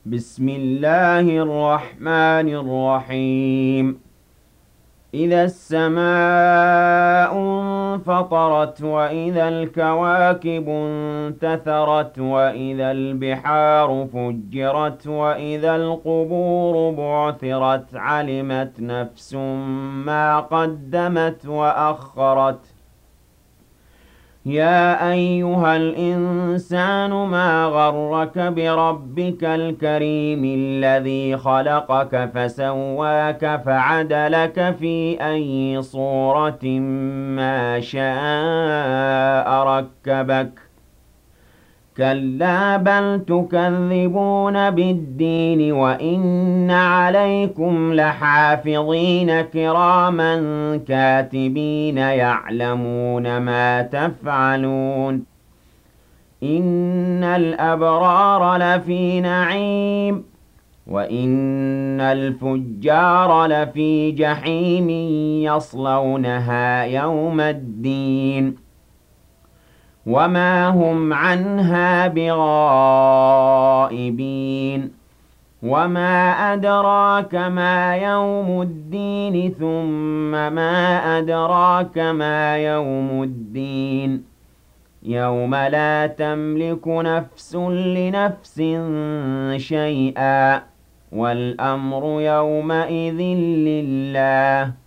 بسم الله الرحمن الرحيم. إذا السماء انفطرت وإذا الكواكب انتثرت وإذا البحار فجرت وإذا القبور بعثرت علمت نفس ما قدمت وأخرت. يا أيها الإنسان ما غرك بربك الكريم الذي خلقك فسواك فعدلك في أي صورة ما شاء ركبك. كلا بل تكذبون بالدين وإن عليكم لحافظين كراما كاتبين يعلمون ما تفعلون. إن الأبرار لفي نعيم وإن الفجار لفي جحيم يصلونها يوم الدين وما هم عنها بغائبين. وما أدراك ما يوم الدين ثم ما أدراك ما يوم الدين يوم لا تملك نفس لنفس شيئا والأمر يومئذ لله.